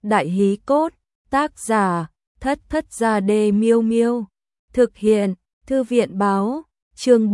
Đại hí cốt, tác giả, Thất Thất Gia Đê Miêu Miêu. Thực hiện, Thư viện báo, chương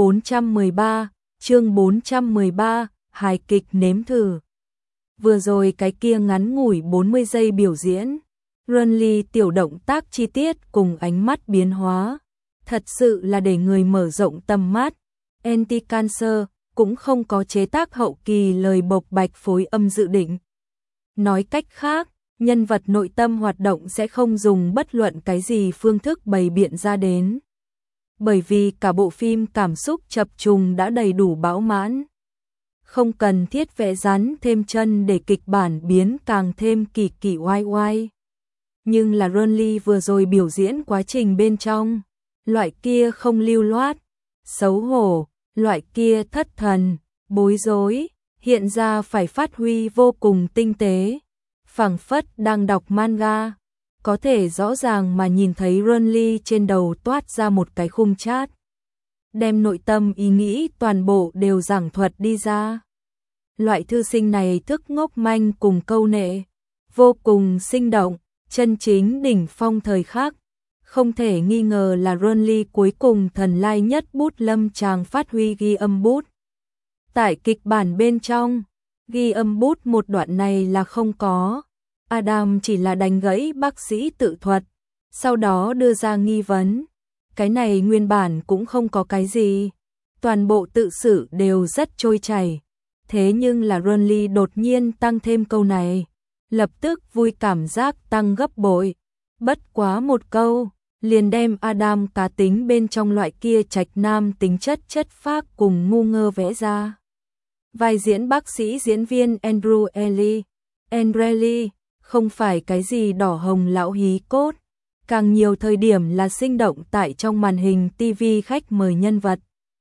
413, hài kịch nếm thử. Vừa rồi cái kia ngắn ngủi 40 giây biểu diễn, Runly tiểu động tác chi tiết cùng ánh mắt biến hóa, thật sự là để người mở rộng tầm mắt. Anti-Cancer cũng không có chế tác hậu kỳ lời bộc bạch phối âm dự định. Nói cách khác, nhân vật nội tâm hoạt động sẽ không dùng bất luận cái gì phương thức bày biện ra đến. Bởi vì cả bộ phim cảm xúc chập trùng đã đầy đủ bão mãn. Không cần thiết vẽ rắn thêm chân để kịch bản biến càng thêm kỳ kỳ oai oai. Nhưng là Runly vừa rồi biểu diễn quá trình bên trong, loại kia không lưu loát, xấu hổ, loại kia thất thần, bối rối, hiện ra phải phát huy vô cùng tinh tế, phảng phất đang đọc manga, có thể rõ ràng mà nhìn thấy Runly trên đầu toát ra một cái khung chát, đem nội tâm ý nghĩ toàn bộ đều giảng thuật đi ra. Loại thư sinh này thức ngốc manh cùng câu nệ, vô cùng sinh động, chân chính đỉnh phong thời khắc. Không thể nghi ngờ là Runly cuối cùng thần lai nhất bút lâm tràng phát huy ghi âm bút. Tại kịch bản bên trong, ghi âm bút một đoạn này là không có. Adam chỉ là đánh gãy bác sĩ tự thuật, sau đó đưa ra nghi vấn. Cái này nguyên bản cũng không có cái gì. Toàn bộ tự sự đều rất trôi chảy. Thế nhưng là Runly đột nhiên tăng thêm câu này. Lập tức vui cảm giác tăng gấp bội. Bất quá một câu, liền đem Adam cá tính bên trong loại kia trạch nam tính chất chất phác cùng ngu ngơ vẽ ra. Vai diễn bác sĩ diễn viên Andrew Ellie không phải cái gì đỏ hồng lão hí cốt, càng nhiều thời điểm là sinh động tại trong màn hình TV khách mời nhân vật.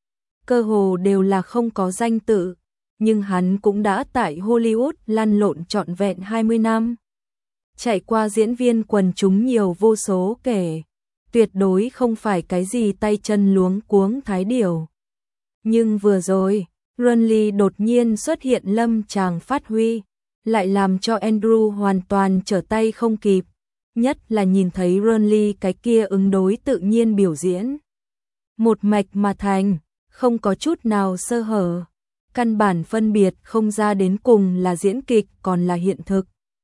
Cơ hồ đều là không có danh tự, nhưng hắn cũng đã tại Hollywood lăn lộn trọn vẹn 20 năm. Trải qua diễn viên quần chúng nhiều vô số kể, tuyệt đối không phải cái gì tay chân luống cuống thái điều. Nhưng vừa rồi, Runly đột nhiên xuất hiện lâm tràng phát huy, lại làm cho Andrew hoàn toàn trở tay không kịp, nhất là nhìn thấy Runly cái kia ứng đối tự nhiên biểu diễn. Một mạch mà thành, không có chút nào sơ hở, căn bản phân biệt không ra đến cùng là diễn kịch còn là hiện thực.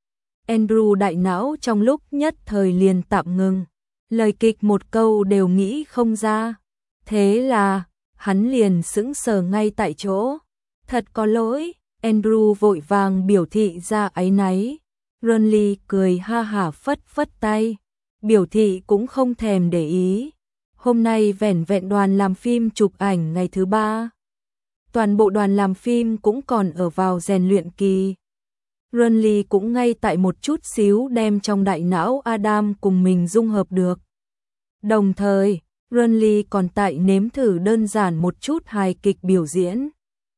Andrew đại não trong lúc nhất thời liền tạm ngừng, lời kịch một câu đều nghĩ không ra. Thế là, hắn liền sững sờ ngay tại chỗ. Thật có lỗi, Andrew vội vàng biểu thị ra áy náy. Runly cười ha hả phất phất tay, biểu thị cũng không thèm để ý. Hôm nay vẻn vẹn đoàn làm phim chụp ảnh ngày thứ 3. Toàn bộ đoàn làm phim cũng còn ở vào rèn luyện kỳ. Runly cũng ngay tại một chút xíu đem trong đại não Adam cùng mình dung hợp được. Đồng thời, Runly còn tại nếm thử đơn giản một chút hài kịch biểu diễn.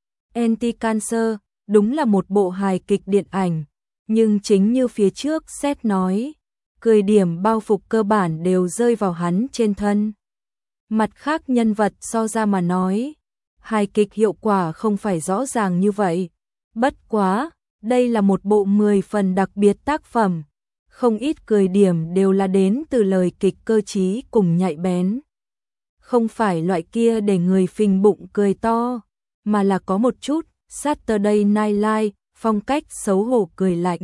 Anti-Cancer đúng là một bộ hài kịch điện ảnh, nhưng chính như phía trước Seth nói, cười điểm bao phục cơ bản đều rơi vào hắn trên thân. Mặt khác nhân vật so ra mà nói, hài kịch hiệu quả không phải rõ ràng như vậy. Bất quá, đây là một bộ 10 phần đặc biệt tác phẩm, không ít cười điểm đều là đến từ lời kịch cơ trí cùng nhạy bén. Không phải loại kia để người phình bụng cười to, mà là có một chút Saturday Night Live phong cách xấu hổ cười lạnh,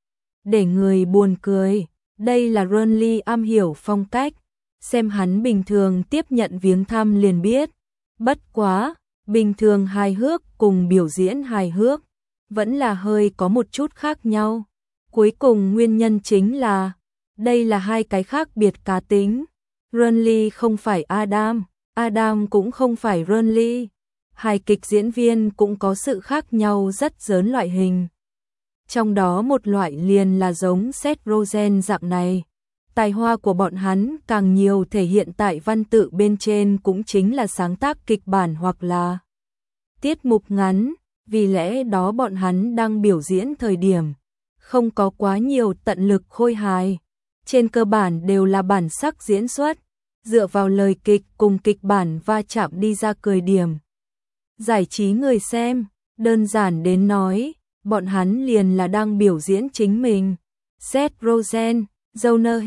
để người buồn cười. Đây là Runly am hiểu phong cách, xem hắn bình thường tiếp nhận viếng thăm liền biết. Bất quá, bình thường hài hước cùng biểu diễn hài hước vẫn là hơi có một chút khác nhau. Cuối cùng nguyên nhân chính là đây là hai cái khác biệt cá tính. Runly không phải Adam, Adam cũng không phải Runly. Hài kịch diễn viên cũng có sự khác nhau rất lớn loại hình. Trong đó một loại liền là giống Seth Rogen dạng này. Tài hoa của bọn hắn càng nhiều thể hiện tại văn tự bên trên, cũng chính là sáng tác kịch bản hoặc là tiết mục ngắn. Vì lẽ đó bọn hắn đang biểu diễn thời điểm không có quá nhiều tận lực khôi hài, trên cơ bản đều là bản sắc diễn xuất, dựa vào lời kịch cùng kịch bản va chạm đi ra cười điểm. Giải trí người xem, đơn giản đến nói, bọn hắn liền là đang biểu diễn chính mình. Seth Rogen, Jonah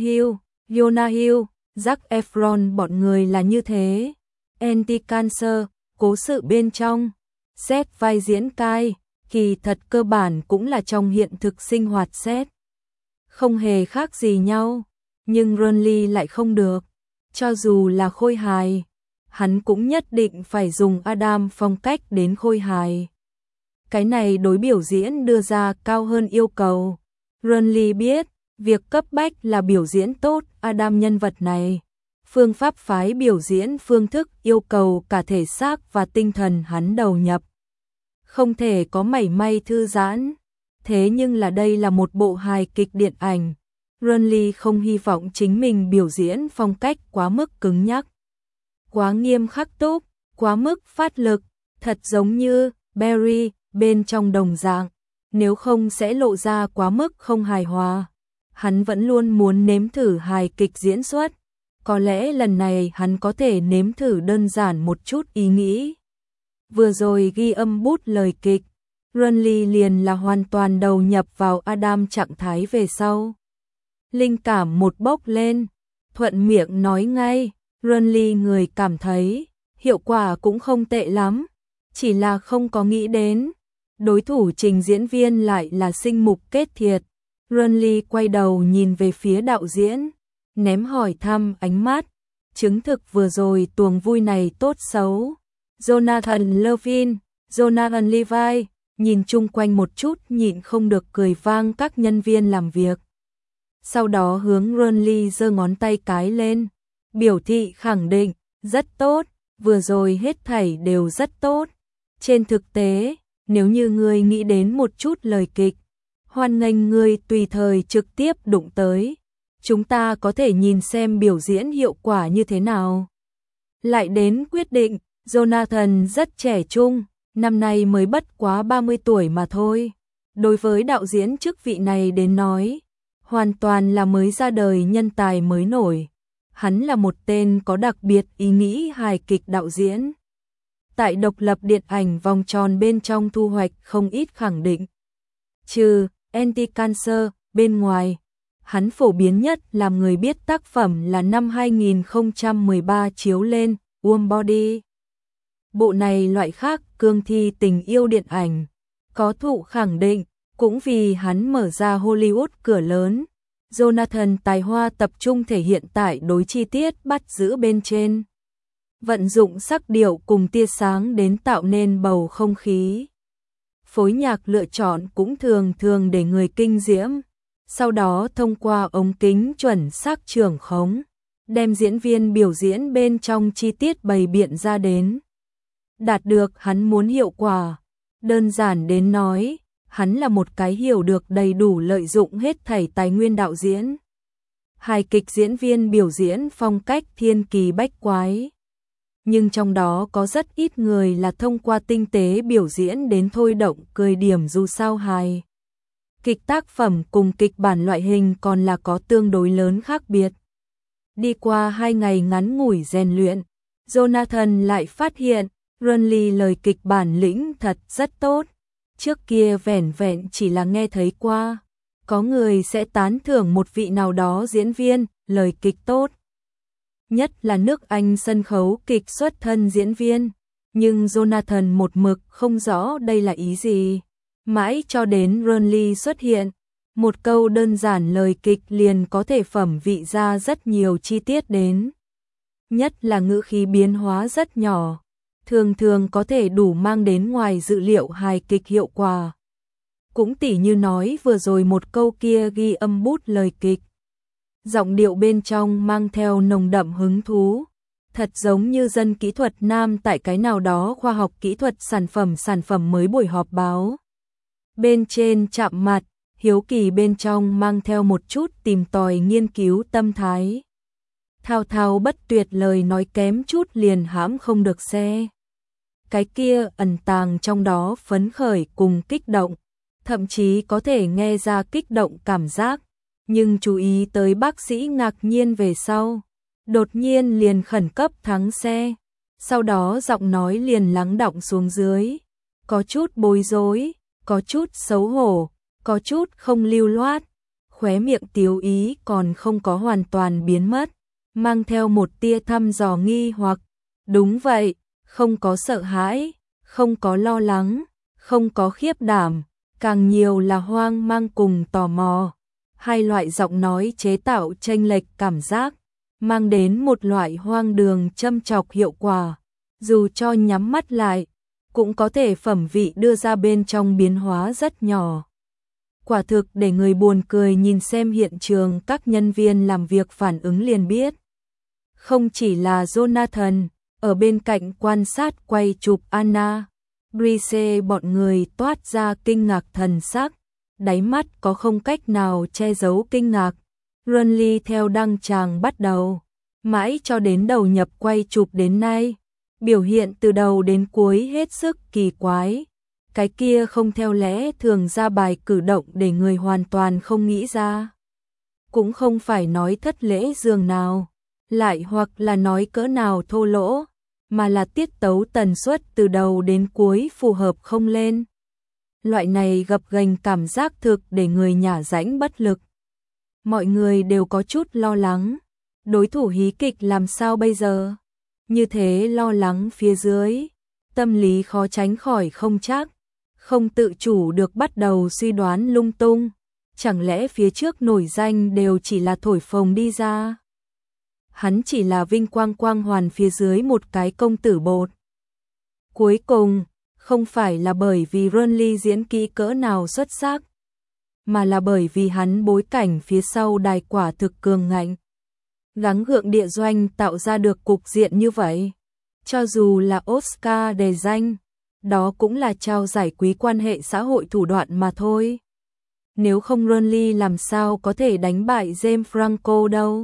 Hill, Zac Efron bọn người là như thế. Anti-Cancer, cố sự bên trong. Seth vai diễn cai, kỳ thật cơ bản cũng là trong hiện thực sinh hoạt Seth. Không hề khác gì nhau, nhưng Ronly lại không được. Cho dù là khôi hài, hắn cũng nhất định phải dùng Adam phong cách đến khôi hài. Cái này đối biểu diễn đưa ra cao hơn yêu cầu. Ronly biết, việc cấp bách là biểu diễn tốt Adam nhân vật này. Phương pháp phái biểu diễn phương thức yêu cầu cả thể xác và tinh thần hắn đầu nhập. Không thể có mảy may thư giãn. Thế nhưng là đây là một bộ hài kịch điện ảnh. Ronly không hy vọng chính mình biểu diễn phong cách quá mức cứng nhắc, quá nghiêm khắc túc, quá mức phát lực, thật giống như Barry bên trong đồng dạng, nếu không sẽ lộ ra quá mức không hài hòa. Hắn vẫn luôn muốn nếm thử hài kịch diễn xuất, có lẽ lần này hắn có thể nếm thử đơn giản một chút ý nghĩ. Vừa rồi ghi âm bút lời kịch, Ronly liền là hoàn toàn đầu nhập vào Adam trạng thái về sau. Linh cảm một bốc lên, thuận miệng nói ngay, Ronly người cảm thấy, hiệu quả cũng không tệ lắm, chỉ là không có nghĩ đến. Đối thủ trình diễn viên lại là Sinh Mục Kết Thiệt. Ronly quay đầu nhìn về phía đạo diễn, ném hỏi thăm ánh mắt, chứng thực vừa rồi tuồng vui này tốt xấu. Jonathan Levin, Jonathan Levi, nhìn chung quanh một chút nhịn không được cười vang các nhân viên làm việc. Sau đó hướng Ronly giơ ngón tay cái lên, biểu thị khẳng định, rất tốt, vừa rồi hết thảy đều rất tốt. Trên thực tế, nếu như ngươi nghĩ đến một chút lời kịch, hoan nghênh ngươi tùy thời trực tiếp đụng tới. Chúng ta có thể nhìn xem biểu diễn hiệu quả như thế nào. Lại đến quyết định, Jonathan rất trẻ trung, năm nay mới bất quá 30 tuổi mà thôi. Đối với đạo diễn chức vị này đến nói, hoàn toàn là mới ra đời nhân tài mới nổi. Hắn là một tên có đặc biệt ý nghĩ hài kịch đạo diễn. Tại độc lập điện ảnh vòng tròn bên trong thu hoạch không ít khẳng định. Trừ Anti-Cancer bên ngoài, hắn phổ biến nhất làm người biết tác phẩm là năm 2013 chiếu lên Warm Body. Bộ này loại khác cương thi tình yêu điện ảnh, có thụ khẳng định, cũng vì hắn mở ra Hollywood cửa lớn. Jonathan tài hoa tập trung thể hiện tại đối chi tiết bắt giữ bên trên. Vận dụng sắc điệu cùng tia sáng đến tạo nên bầu không khí. Phối nhạc lựa chọn cũng thường thường để người kinh diễm. Sau đó thông qua ống kính chuẩn xác trưởng khống, đem diễn viên biểu diễn bên trong chi tiết bày biện ra đến. Đạt được hắn muốn hiệu quả. Đơn giản đến nói, hắn là một cái hiểu được đầy đủ lợi dụng hết thảy tài nguyên đạo diễn. Hài kịch diễn viên biểu diễn phong cách thiên kỳ bách quái. Nhưng trong đó có rất ít người là thông qua tinh tế biểu diễn đến thôi động cười điểm dù sao hài. Kịch tác phẩm cùng kịch bản loại hình còn là có tương đối lớn khác biệt. Đi qua 2 ngày ngắn ngủi rèn luyện, Jonathan lại phát hiện, Ronly lời kịch bản lĩnh thật rất tốt. Trước kia vẻn vẹn chỉ là nghe thấy qua. Có người sẽ tán thưởng một vị nào đó diễn viên, lời kịch tốt. Nhất là nước Anh sân khấu kịch xuất thân diễn viên. Nhưng Jonathan một mực không rõ đây là ý gì. Mãi cho đến Ronly xuất hiện, một câu đơn giản lời kịch liền có thể phẩm vị ra rất nhiều chi tiết đến. Nhất là ngữ khí biến hóa rất nhỏ, thường thường có thể đủ mang đến ngoài dự liệu hài kịch hiệu quả. Cũng tỉ như nói vừa rồi một câu kia ghi âm bút lời kịch. Giọng điệu bên trong mang theo nồng đậm hứng thú, thật giống như dân kỹ thuật nam tại cái nào đó khoa học kỹ thuật sản phẩm mới buổi họp báo. Bên trên chạm mặt, hiếu kỳ bên trong mang theo một chút tìm tòi nghiên cứu tâm thái. Thao thao bất tuyệt lời nói kém chút liền hãm không được xe. Cái kia ẩn tàng trong đó phấn khởi cùng kích động, thậm chí có thể nghe ra kích động cảm giác, nhưng chú ý tới bác sĩ ngạc nhiên về sau, đột nhiên liền khẩn cấp thắng xe, sau đó giọng nói liền lắng đọng xuống dưới, có chút bối rối, có chút xấu hổ, có chút không lưu loát, khóe miệng tiếu ý còn không có hoàn toàn biến mất, mang theo một tia thăm dò nghi hoặc. Đúng vậy, không có sợ hãi, không có lo lắng, không có khiếp đảm, càng nhiều là hoang mang cùng tò mò. Hai loại giọng nói chế tạo chênh lệch cảm giác, mang đến một loại hoang đường châm chọc hiệu quả, dù cho nhắm mắt lại, cũng có thể phẩm vị đưa ra bên trong biến hóa rất nhỏ. Quả thực để người buồn cười nhìn xem hiện trường các nhân viên làm việc phản ứng liền biết. Không chỉ là Jonathan, ở bên cạnh quan sát quay chụp Anna, Brice bọn người toát ra kinh ngạc thần sắc, đáy mắt có không cách nào che giấu kinh ngạc. Renly theo đăng tràng bắt đầu, mãi cho đến đầu nhập quay chụp đến nay, biểu hiện từ đầu đến cuối hết sức kỳ quái. Cái kia không theo lẽ thường ra bài cử động để người hoàn toàn không nghĩ ra. Cũng không phải nói thất lễ dường nào, lại hoặc là nói cỡ nào thô lỗ, mà là tiết tấu tần suất từ đầu đến cuối phù hợp không lên. Loại này gập ghềnh cảm giác thực để người nhả rãnh bất lực. Mọi người đều có chút lo lắng, đối thủ hí kịch làm sao bây giờ? Như thế lo lắng phía dưới, tâm lý khó tránh khỏi không chắc, không tự chủ được bắt đầu suy đoán lung tung, chẳng lẽ phía trước nổi danh đều chỉ là thổi phồng đi ra? Hắn chỉ là vinh quang quang hoàn phía dưới một cái công tử bột. Cuối cùng, không phải là bởi vì Renly diễn kỹ cỡ nào xuất sắc, mà là bởi vì hắn bối cảnh phía sau đài quả thực cường ngạnh. Gắng gượng địa doanh tạo ra được cục diện như vậy. Cho dù là Oscar đề danh, đó cũng là trao giải quý quan hệ xã hội thủ đoạn mà thôi. Nếu không Renly làm sao có thể đánh bại James Franco đâu.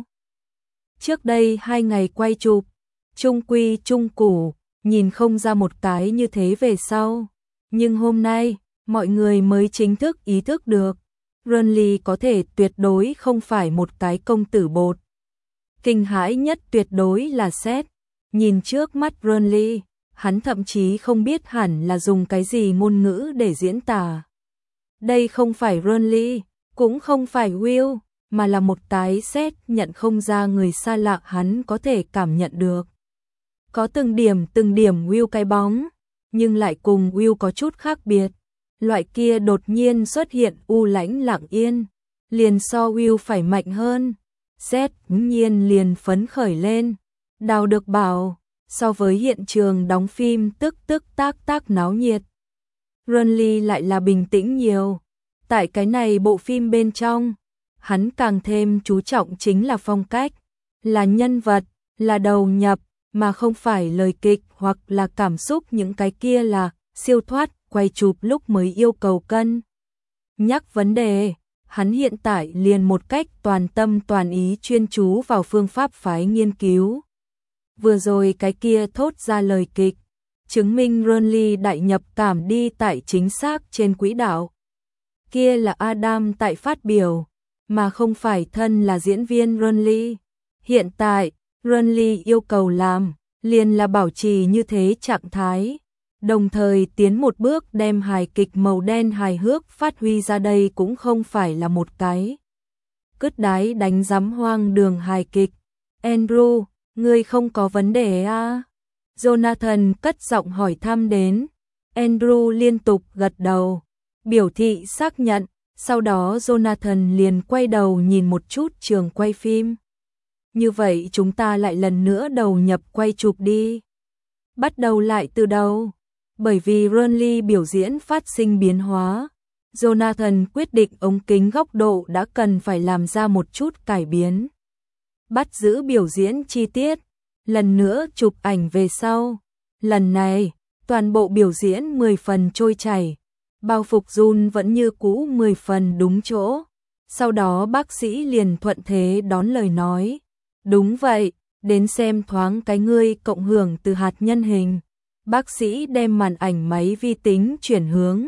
Trước đây 2 ngày quay chụp, trung quy trung củ, nhìn không ra một cái như thế về sau. Nhưng hôm nay, mọi người mới chính thức ý thức được, Renly có thể tuyệt đối không phải một cái công tử bột. Kinh hãi nhất tuyệt đối là Seth, nhìn trước mắt Renly, hắn thậm chí không biết hẳn là dùng cái gì ngôn ngữ để diễn tả. Đây không phải Renly, cũng không phải Will, mà là một cái Seth nhận không ra người xa lạ hắn có thể cảm nhận được. Có từng điểm Will cái bóng, nhưng lại cùng Will có chút khác biệt. Loại kia đột nhiên xuất hiện u lãnh lặng yên, liền so Will phải mạnh hơn. Seth nhiên liền phấn khởi lên, Đào được bảo, so với hiện trường đóng phim tức tác náo nhiệt, Renly lại là bình tĩnh nhiều. Tại cái này bộ phim bên trong, hắn càng thêm chú trọng chính là phong cách, là nhân vật, là đầu nhập, mà không phải lời kịch hoặc là cảm xúc, những cái kia là siêu thoát, quay chụp lúc mới yêu cầu cân nhắc vấn đề. Hắn hiện tại liền một cách toàn tâm toàn ý chuyên chú vào phương pháp phái nghiên cứu. Vừa rồi cái kia thốt ra lời kịch, chứng minh Renly đại nhập cảm đi tại chính xác trên quỹ đạo. Kia là Adam tại phát biểu, mà không phải thân là diễn viên Renly. Hiện tại, Renly yêu cầu làm, liền là bảo trì như thế trạng thái, đồng thời tiến một bước đem hài kịch màu đen hài hước phát huy ra. Đây cũng không phải là một cái cứt đáy đánh giám hoang đường hài kịch. Andrew, ngươi không có vấn đề à? Jonathan cất giọng hỏi thăm đến. Andrew liên tục gật đầu, biểu thị xác nhận. Sau đó Jonathan liền quay đầu nhìn một chút trường quay phim. Như vậy chúng ta lại lần nữa đầu nhập quay chụp đi. Bắt đầu lại từ đầu. Bởi vì Renly biểu diễn phát sinh biến hóa, Jonathan quyết định ống kính góc độ đã cần phải làm ra một chút cải biến. Bắt giữ biểu diễn chi tiết, lần nữa chụp ảnh về sau. Lần này, toàn bộ biểu diễn 10 phần trôi chảy, bao phục Jun vẫn như cũ 10 phần đúng chỗ. Sau đó bác sĩ liền thuận thế đón lời nói. Đúng vậy, đến xem thoáng cái ngươi cộng hưởng từ hạt nhân hình. Bác sĩ đem màn ảnh máy vi tính chuyển hướng.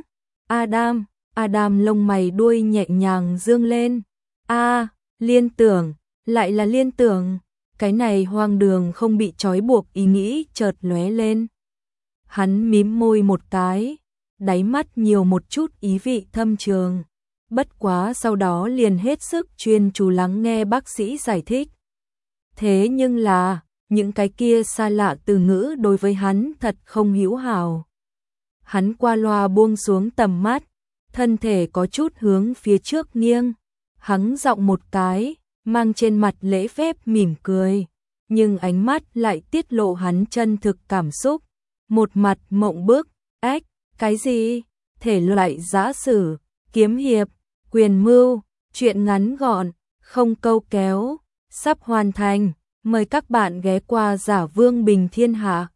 Adam lông mày đuôi nhẹ nhàng dương lên. Liên tưởng, lại là liên tưởng. Cái này hoang đường không bị trói buộc ý nghĩ chợt lóe lên. Hắn mím môi một cái, đáy mắt nhiều một chút ý vị thâm trường. bất quá sau đó liền hết sức chuyên chú lắng nghe bác sĩ giải thích. Thế nhưng là, những cái kia xa lạ từ ngữ đối với hắn thật không hữu hảo. Hắn qua loa buông xuống tầm mắt, thân thể có chút hướng phía trước nghiêng, hắng giọng một cái, mang trên mặt lễ phép mỉm cười, nhưng ánh mắt lại tiết lộ hắn chân thực cảm xúc, một mặt mộng bức, ách, cái gì? Thể loại giã sử, kiếm hiệp, quyền mưu, truyện ngắn gọn, không câu kéo, sắp hoàn thành, mời các bạn ghé qua Giả Vương Bình Thiên Hạ.